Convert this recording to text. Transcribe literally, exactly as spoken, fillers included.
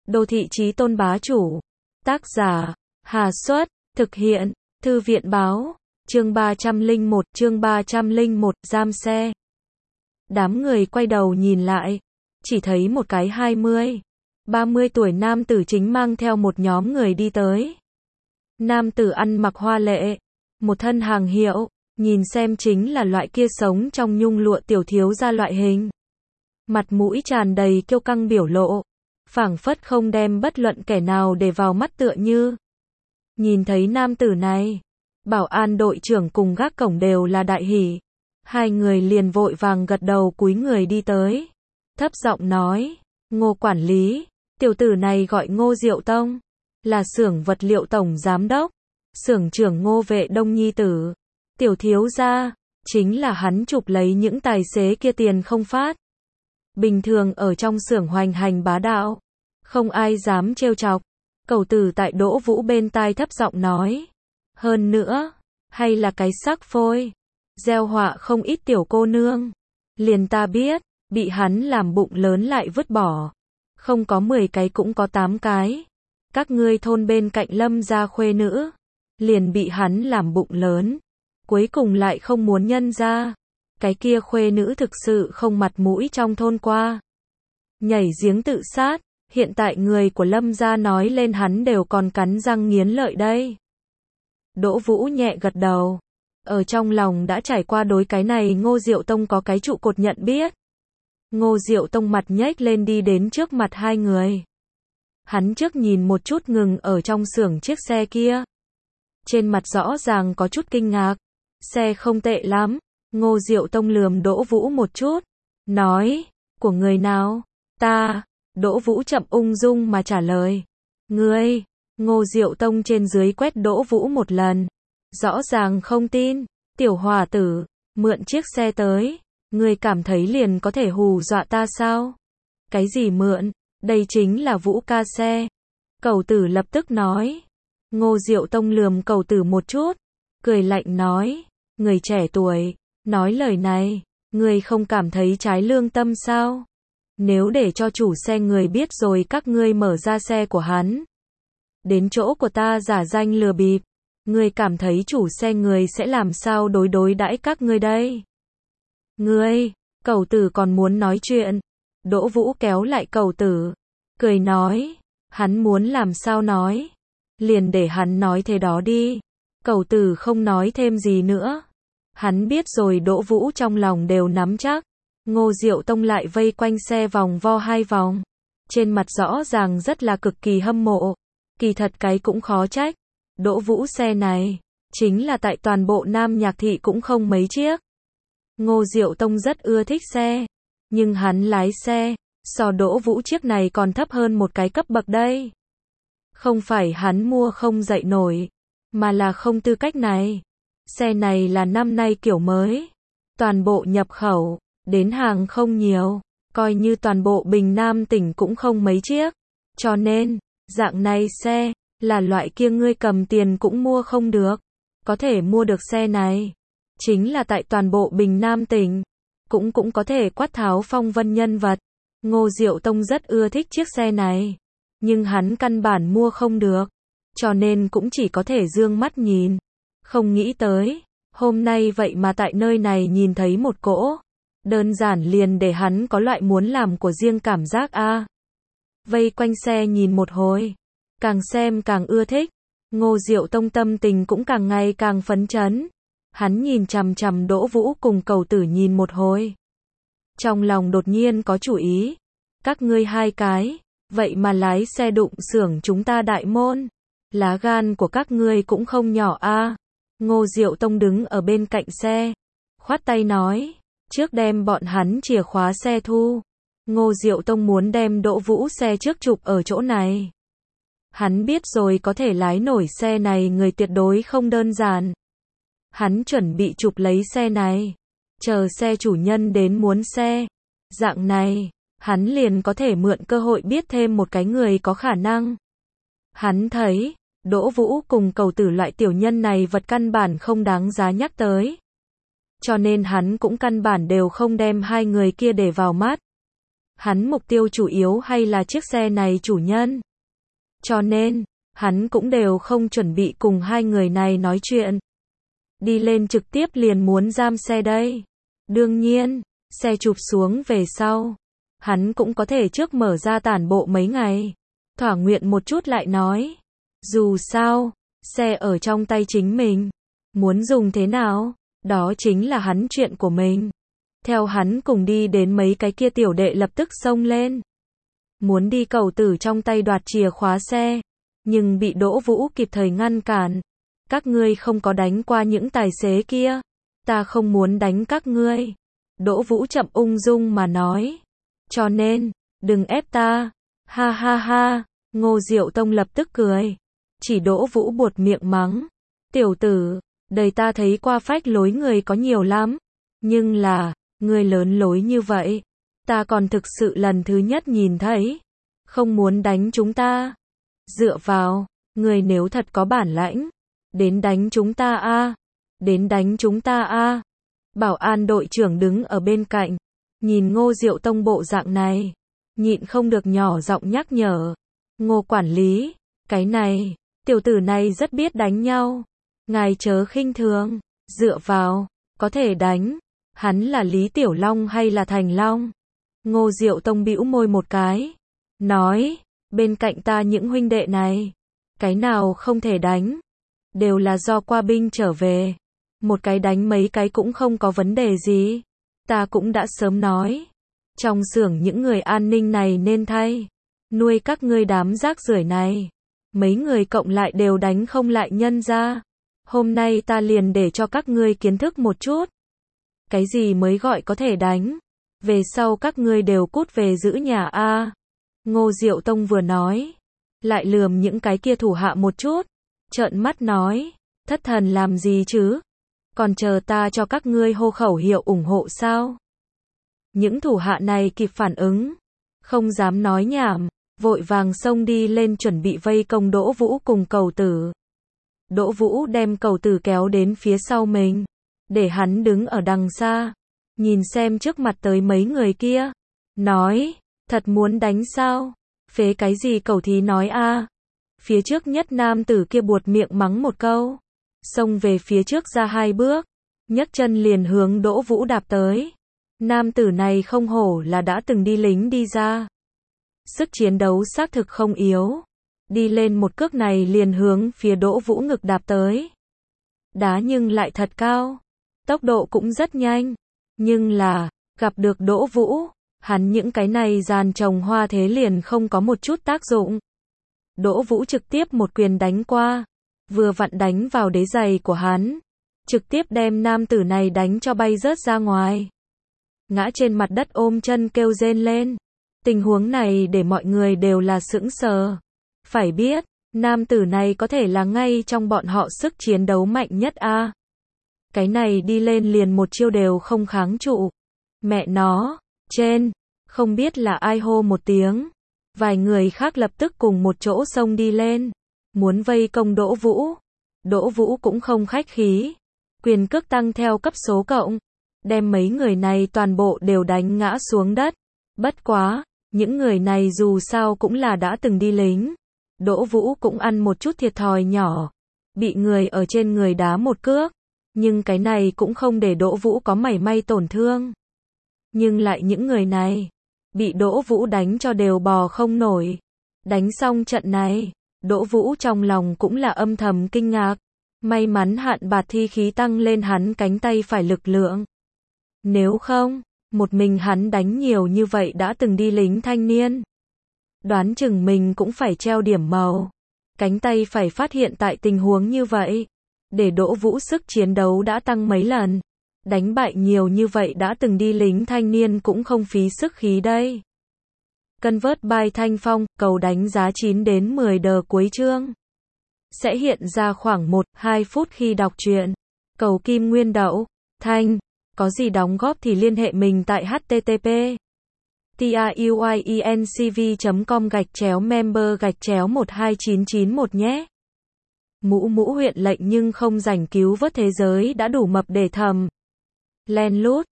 Đô thị chí tôn bá chủ. Tác giả, Hà Xuất, thực hiện, Thư viện báo, chương ba trăm lẻ một, chương ba trăm lẻ một, giam xe. Đám người quay đầu nhìn lại, chỉ thấy một cái hai mươi, ba mươi tuổi nam tử chính mang theo một nhóm người đi tới. Nam tử ăn mặc hoa lệ, một thân hàng hiệu, nhìn xem chính là loại kia sống trong nhung lụa tiểu thiếu gia loại hình. Mặt mũi tràn đầy kiêu căng biểu lộ, phảng phất không đem bất luận kẻ nào để vào mắt tựa như. Nhìn thấy nam tử này, bảo an đội trưởng cùng gác cổng đều là đại hỉ. Hai người liền vội vàng gật đầu cúi người đi tới. Thấp giọng nói, Ngô quản lý, tiểu tử này gọi Ngô Diệu Tông, là xưởng vật liệu tổng giám đốc, xưởng trưởng Ngô Vệ Đông nhi tử. Tiểu thiếu gia, chính là hắn chụp lấy những tài xế kia tiền không phát. Bình thường ở trong xưởng hoành hành bá đạo, không ai dám trêu chọc. Cẩu tử tại Đỗ Vũ bên tai thấp giọng nói. Hơn nữa, hay là cái sắc phôi, gieo họa không ít tiểu cô nương. Liền ta biết, bị hắn làm bụng lớn lại vứt bỏ. Không có mười cái cũng có tám cái. Các ngươi thôn bên cạnh Lâm gia khuê nữ, liền bị hắn làm bụng lớn. Cuối cùng lại không muốn nhân ra. Cái kia khuê nữ thực sự không mặt mũi trong thôn qua. Nhảy giếng tự sát, hiện tại người của Lâm gia nói lên hắn đều còn cắn răng nghiến lợi đây. Đỗ Vũ nhẹ gật đầu. Ở trong lòng đã trải qua đối cái này Ngô Diệu Tông có cái trụ cột nhận biết. Ngô Diệu Tông mặt nhếch lên đi đến trước mặt hai người. Hắn trước nhìn một chút ngừng ở trong xưởng chiếc xe kia. Trên mặt rõ ràng có chút kinh ngạc. Xe không tệ lắm. Ngô Diệu Tông lườm Đỗ Vũ một chút. Nói, của người nào? Ta. Đỗ Vũ chậm ung dung mà trả lời. Ngươi. Ngô Diệu Tông trên dưới quét Đỗ Vũ một lần. Rõ ràng không tin. Tiểu hòa tử, mượn chiếc xe tới. Ngươi cảm thấy liền có thể hù dọa ta sao? Cái gì mượn? Đây chính là Vũ ca xe. Cẩu tử lập tức nói. Ngô Diệu Tông lườm cẩu tử một chút. Cười lạnh nói. Người trẻ tuổi, nói lời này, ngươi không cảm thấy trái lương tâm sao? Nếu để cho chủ xe người biết rồi các ngươi mở ra xe của hắn. Đến chỗ của ta giả danh lừa bịp. Ngươi cảm thấy chủ xe người sẽ làm sao đối đối đãi các ngươi đây? Ngươi, cẩu tử còn muốn nói chuyện. Đỗ Vũ kéo lại cẩu tử. Cười nói, hắn muốn làm sao nói. Liền để hắn nói thế đó đi. Cẩu tử không nói thêm gì nữa. Hắn biết rồi Đỗ Vũ trong lòng đều nắm chắc. Ngô Diệu Tông lại vây quanh xe vòng vo hai vòng. Trên mặt rõ ràng rất là cực kỳ hâm mộ. Kỳ thật cái cũng khó trách. Đỗ Vũ xe này, chính là tại toàn bộ Nam Nhạc Thị cũng không mấy chiếc. Ngô Diệu Tông rất ưa thích xe. Nhưng hắn lái xe, so Đỗ Vũ chiếc này còn thấp hơn một cái cấp bậc đây. Không phải hắn mua không dậy nổi, mà là không tư cách này. Xe này là năm nay kiểu mới. Toàn bộ nhập khẩu, đến hàng không nhiều. Coi như toàn bộ Bình Nam tỉnh cũng không mấy chiếc. Cho nên, dạng này xe, là loại kia ngươi cầm tiền cũng mua không được. Có thể mua được xe này. Chính là tại toàn bộ Bình Nam tỉnh. Cũng cũng có thể quát tháo phong vân nhân vật. Ngô Diệu Tông rất ưa thích chiếc xe này. Nhưng hắn căn bản mua không được. Cho nên cũng chỉ có thể dương mắt nhìn. Không nghĩ tới, hôm nay vậy mà tại nơi này nhìn thấy một cỗ. Đơn giản liền để hắn có loại muốn làm của riêng cảm giác a. À. Vây quanh xe nhìn một hồi, càng xem càng ưa thích. Ngô Diệu Tông tâm tình cũng càng ngày càng phấn chấn. Hắn nhìn chằm chằm Đỗ Vũ cùng cẩu tử nhìn một hồi. Trong lòng đột nhiên có chủ ý. Các ngươi hai cái, vậy mà lái xe đụng xưởng chúng ta đại môn. Lá gan của các ngươi cũng không nhỏ a. À. Ngô Diệu Tông đứng ở bên cạnh xe, khoát tay nói, trước đem bọn hắn chìa khóa xe thu. Ngô Diệu Tông muốn đem Đỗ Vũ xe trước chụp ở chỗ này. Hắn biết rồi có thể lái nổi xe này người tuyệt đối không đơn giản. Hắn chuẩn bị chụp lấy xe này, chờ xe chủ nhân đến muốn xe. Dạng này, hắn liền có thể mượn cơ hội biết thêm một cái người có khả năng. Hắn thấy, Đỗ Vũ cùng cẩu tử loại tiểu nhân này vật căn bản không đáng giá nhắc tới. Cho nên hắn cũng căn bản đều không đem hai người kia để vào mắt. hắn mục tiêu chủ yếu hay là chiếc xe này chủ nhân. Cho nên, hắn cũng đều không chuẩn bị cùng hai người này nói chuyện. Đi lên trực tiếp liền muốn giam xe đây. Đương nhiên, xe chụp xuống về sau, hắn cũng có thể trước mở ra tản bộ mấy ngày. Thỏa nguyện một chút lại nói. Dù sao, xe ở trong tay chính mình. Muốn dùng thế nào, đó chính là hắn chuyện của mình. Theo hắn cùng đi đến mấy cái kia tiểu đệ lập tức xông lên. Muốn đi cầu tử trong tay đoạt chìa khóa xe. Nhưng bị Đỗ Vũ kịp thời ngăn cản. Các ngươi không có đánh qua những tài xế kia. Ta không muốn đánh các ngươi. Đỗ Vũ chậm ung dung mà nói. Cho nên, đừng ép ta. Ha ha ha. Ngô Diệu Tông lập tức cười. Chỉ Đỗ Vũ buột miệng mắng. Tiểu tử, đời ta thấy qua phách lối người có nhiều lắm. Nhưng là, người lớn lối như vậy. Ta còn thực sự lần thứ nhất nhìn thấy. Không muốn đánh chúng ta. Dựa vào, người nếu thật có bản lãnh. Đến đánh chúng ta a, Đến đánh chúng ta a. Bảo an đội trưởng đứng ở bên cạnh. Nhìn Ngô Diệu Tông bộ dạng này. Nhịn không được nhỏ giọng nhắc nhở. Ngô quản lý, cái này, tiểu tử này rất biết đánh nhau. Ngài chớ khinh thường, dựa vào, có thể đánh. Hắn là Lý Tiểu Long hay là Thành Long? Ngô Diệu Tông bĩu môi một cái. Nói, bên cạnh ta những huynh đệ này. Cái nào không thể đánh. Đều là do qua binh trở về. Một cái đánh mấy cái cũng không có vấn đề gì. Ta cũng đã sớm nói. Trong xưởng những người an ninh này nên thay. Nuôi các ngươi đám rác rưởi này. Mấy người cộng lại đều đánh không lại nhân ra. Hôm nay ta liền để cho các ngươi kiến thức một chút. Cái gì mới gọi có thể đánh. Về sau các ngươi đều cút về giữ nhà a. Ngô Diệu Tông vừa nói. Lại lườm những cái kia thủ hạ một chút. Trợn mắt nói. Thất thần làm gì chứ? Còn chờ ta cho các ngươi hô khẩu hiệu ủng hộ sao? Những thủ hạ này kịp phản ứng. Không dám nói nhảm. Vội vàng xông đi lên chuẩn bị vây công Đỗ Vũ cùng Cầu Tử. Đỗ Vũ đem Cầu Tử kéo đến phía sau mình. Để hắn đứng ở đằng xa. Nhìn xem trước mặt tới mấy người kia. Nói, thật muốn đánh sao? Phế cái gì cầu thí nói a. Phía trước nhất nam tử kia buột miệng mắng một câu. Xông về phía trước ra hai bước. Nhấc chân liền hướng Đỗ Vũ đạp tới. Nam tử này không hổ là đã từng đi lính đi ra. Sức chiến đấu xác thực không yếu. Đi lên một cước này liền hướng phía Đỗ Vũ ngực đạp tới. Đá nhưng lại thật cao. Tốc độ cũng rất nhanh. Nhưng là, gặp được Đỗ Vũ, hắn những cái này dàn trồng hoa thế liền không có một chút tác dụng. Đỗ Vũ trực tiếp một quyền đánh qua. Vừa vặn đánh vào đế giày của hắn. Trực tiếp đem nam tử này đánh cho bay rớt ra ngoài. Ngã trên mặt đất ôm chân kêu rên lên. Tình huống này để mọi người đều là sững sờ. Phải biết, nam tử này có thể là ngay trong bọn họ sức chiến đấu mạnh nhất a. Cái này đi lên liền một chiêu đều không kháng trụ. Mẹ nó, trên, không biết là ai hô một tiếng. Vài người khác lập tức cùng một chỗ xông đi lên. Muốn vây công Đỗ Vũ. Đỗ Vũ cũng không khách khí. Quyền cước tăng theo cấp số cộng. Đem mấy người này toàn bộ đều đánh ngã xuống đất. Bất quá, những người này dù sao cũng là đã từng đi lính. Đỗ Vũ cũng ăn một chút thiệt thòi nhỏ. Bị người ở trên người đá một cước. Nhưng cái này cũng không để Đỗ Vũ có mảy may tổn thương. Nhưng lại những người này, bị Đỗ Vũ đánh cho đều bò không nổi. Đánh xong trận này, Đỗ Vũ trong lòng cũng là âm thầm kinh ngạc. May mắn hạn bạt thi khí tăng lên hắn cánh tay phải lực lượng. Nếu không, một mình hắn đánh nhiều như vậy đã từng đi lính thanh niên. Đoán chừng mình cũng phải treo điểm màu. Cánh tay phải phát hiện tại tình huống như vậy. Để Đỗ Vũ sức chiến đấu đã tăng mấy lần. Đánh bại nhiều như vậy đã từng đi lính thanh niên cũng không phí sức khí đây. Convert by Thanh Phong, cầu đánh giá chín đến mười đờ cuối chương. Sẽ hiện ra khoảng một đến hai phút khi đọc truyện. Cầu kim nguyên đậu, Thanh. Có gì đóng góp thì liên hệ mình tại h t t p truyencv chấm com gạch chéo member gạch chéo một hai chín chín một nhé. Mũ mũ huyện lệnh nhưng không rảnh cứu vớt thế giới đã đủ mập để thầm. Len lút.